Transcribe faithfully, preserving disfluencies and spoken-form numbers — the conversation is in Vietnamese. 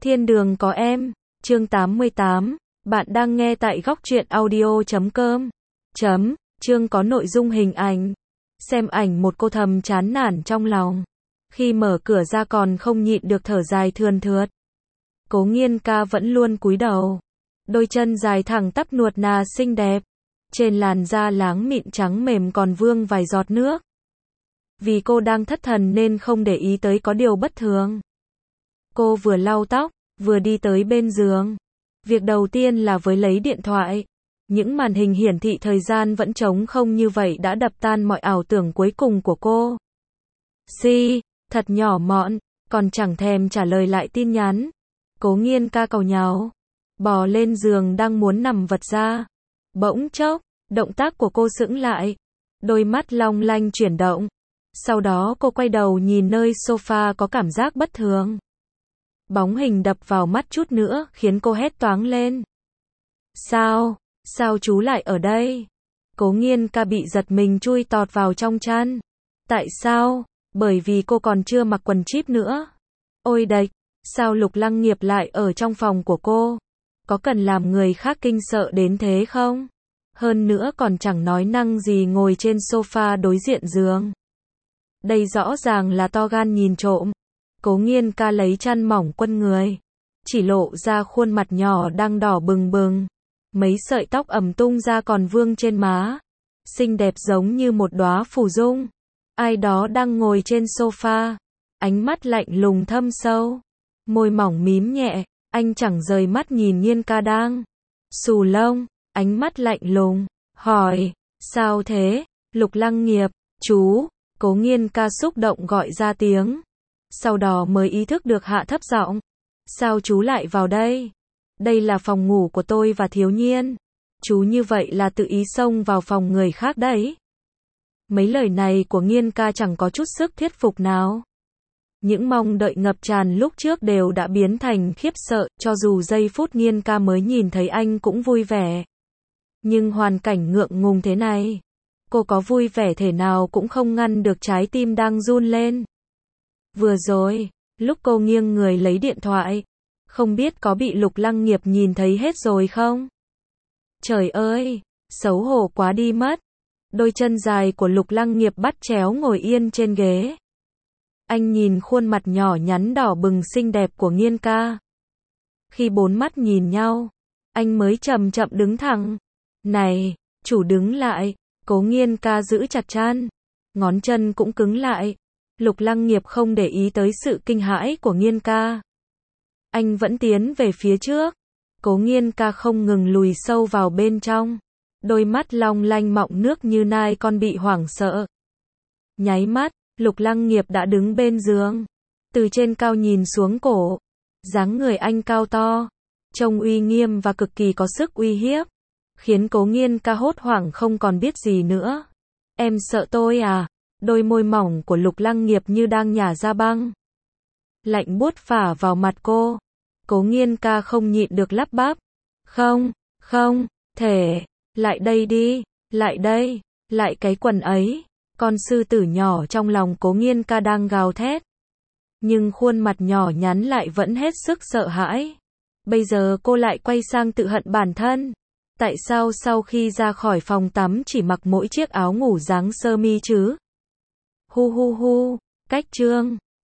Thiên đường có em, chương tám mươi tám, bạn đang nghe tại góc truyện audio chấm com. Chấm, chương có nội dung hình ảnh. Xem ảnh một cô thầm chán nản trong lòng. Khi mở cửa ra còn không nhịn được thở dài thườn thượt. Cố Nghiên ca vẫn luôn cúi đầu. Đôi chân dài thẳng tắp nuột nà xinh đẹp. Trên làn da láng mịn trắng mềm còn vương vài giọt nước. Vì cô đang thất thần nên không để ý tới có điều bất thường. Cô vừa lau tóc, vừa đi tới bên giường. Việc đầu tiên là với lấy điện thoại. Những màn hình hiển thị thời gian vẫn trống không như vậy đã đập tan mọi ảo tưởng cuối cùng của cô. Si, thật nhỏ mọn, còn chẳng thèm trả lời lại tin nhắn. Cố Nghiên ca cầu nháo. Bò lên giường đang muốn nằm vật ra. Bỗng chốc, động tác của cô sững lại. Đôi mắt long lanh chuyển động. Sau đó cô quay đầu nhìn nơi sofa có cảm giác bất thường. Bóng hình đập vào mắt chút nữa khiến cô hét toáng lên. Sao? Sao chú lại ở đây? Cố Nghiên ca bị giật mình chui tọt vào trong chăn. Tại sao? Bởi vì cô còn chưa mặc quần jean nữa. Ôi đệch, sao Lục Lăng Nghiệp lại ở trong phòng của cô? Có cần làm người khác kinh sợ đến thế không? Hơn nữa còn chẳng nói năng gì ngồi trên sofa đối diện giường. Đây rõ ràng là to gan nhìn trộm. Cố Nghiên ca lấy chăn mỏng quấn người. Chỉ lộ ra khuôn mặt nhỏ đang đỏ bừng bừng. Mấy sợi tóc ẩm tung ra còn vương trên má. Xinh đẹp giống như một đóa phù dung. Ai đó đang ngồi trên sofa. Ánh mắt lạnh lùng thâm sâu. Môi mỏng mím nhẹ. Anh chẳng rời mắt nhìn Nghiên ca đang xù lông. Ánh mắt lạnh lùng. Hỏi. Sao thế? Lục Lăng Nghiệp. Chú. Cố Nghiên ca xúc động gọi ra tiếng. Sau đó mới ý thức được hạ thấp giọng. Sao chú lại vào đây? Đây là phòng ngủ của tôi và Thiếu Nhiên. Chú như vậy là tự ý xông vào phòng người khác đấy. Mấy lời này của Nghiên ca chẳng có chút sức thuyết phục nào. Những mong đợi ngập tràn lúc trước đều đã biến thành khiếp sợ, cho dù giây phút Nghiên ca mới nhìn thấy anh cũng vui vẻ. Nhưng hoàn cảnh ngượng ngùng thế này, cô có vui vẻ thể nào cũng không ngăn được trái tim đang run lên. Vừa rồi, lúc cô nghiêng người lấy điện thoại, không biết có bị Lục Lăng Nghiệp nhìn thấy hết rồi không? Trời ơi, xấu hổ quá đi mất. Đôi chân dài của Lục Lăng Nghiệp bắt chéo ngồi yên trên ghế. Anh nhìn khuôn mặt nhỏ nhắn đỏ bừng xinh đẹp của Nghiên ca. Khi bốn mắt nhìn nhau, anh mới chậm chậm đứng thẳng. Này, chủ đứng lại. Cố Nghiên ca giữ chặt chăn. Ngón chân cũng cứng lại. Lục Lăng Nghiệp không để ý tới sự kinh hãi của Nghiên ca. Anh vẫn tiến về phía trước. Cố Nghiên ca không ngừng lùi sâu vào bên trong. Đôi mắt long lanh mọng nước như nai con bị hoảng sợ. Nháy mắt, Lục Lăng Nghiệp đã đứng bên giường. Từ trên cao nhìn xuống cổ. Dáng người anh cao to. Trông uy nghiêm và cực kỳ có sức uy hiếp. Khiến Cố Nghiên ca hốt hoảng không còn biết gì nữa. Em sợ tôi à? Đôi môi mỏng của Lục Lăng Nghiệp như đang nhả ra băng. Lạnh buốt phả vào mặt cô. Cố Nghiên ca không nhịn được lắp bắp. Không, không, thể. Lại đây đi, lại đây, lại cái quần ấy. Con sư tử nhỏ trong lòng Cố Nghiên ca đang gào thét. Nhưng khuôn mặt nhỏ nhắn lại vẫn hết sức sợ hãi. Bây giờ cô lại quay sang tự hận bản thân. Tại sao sau khi ra khỏi phòng tắm chỉ mặc mỗi chiếc áo ngủ dáng sơ mi chứ? Hu hu hu, cách chương.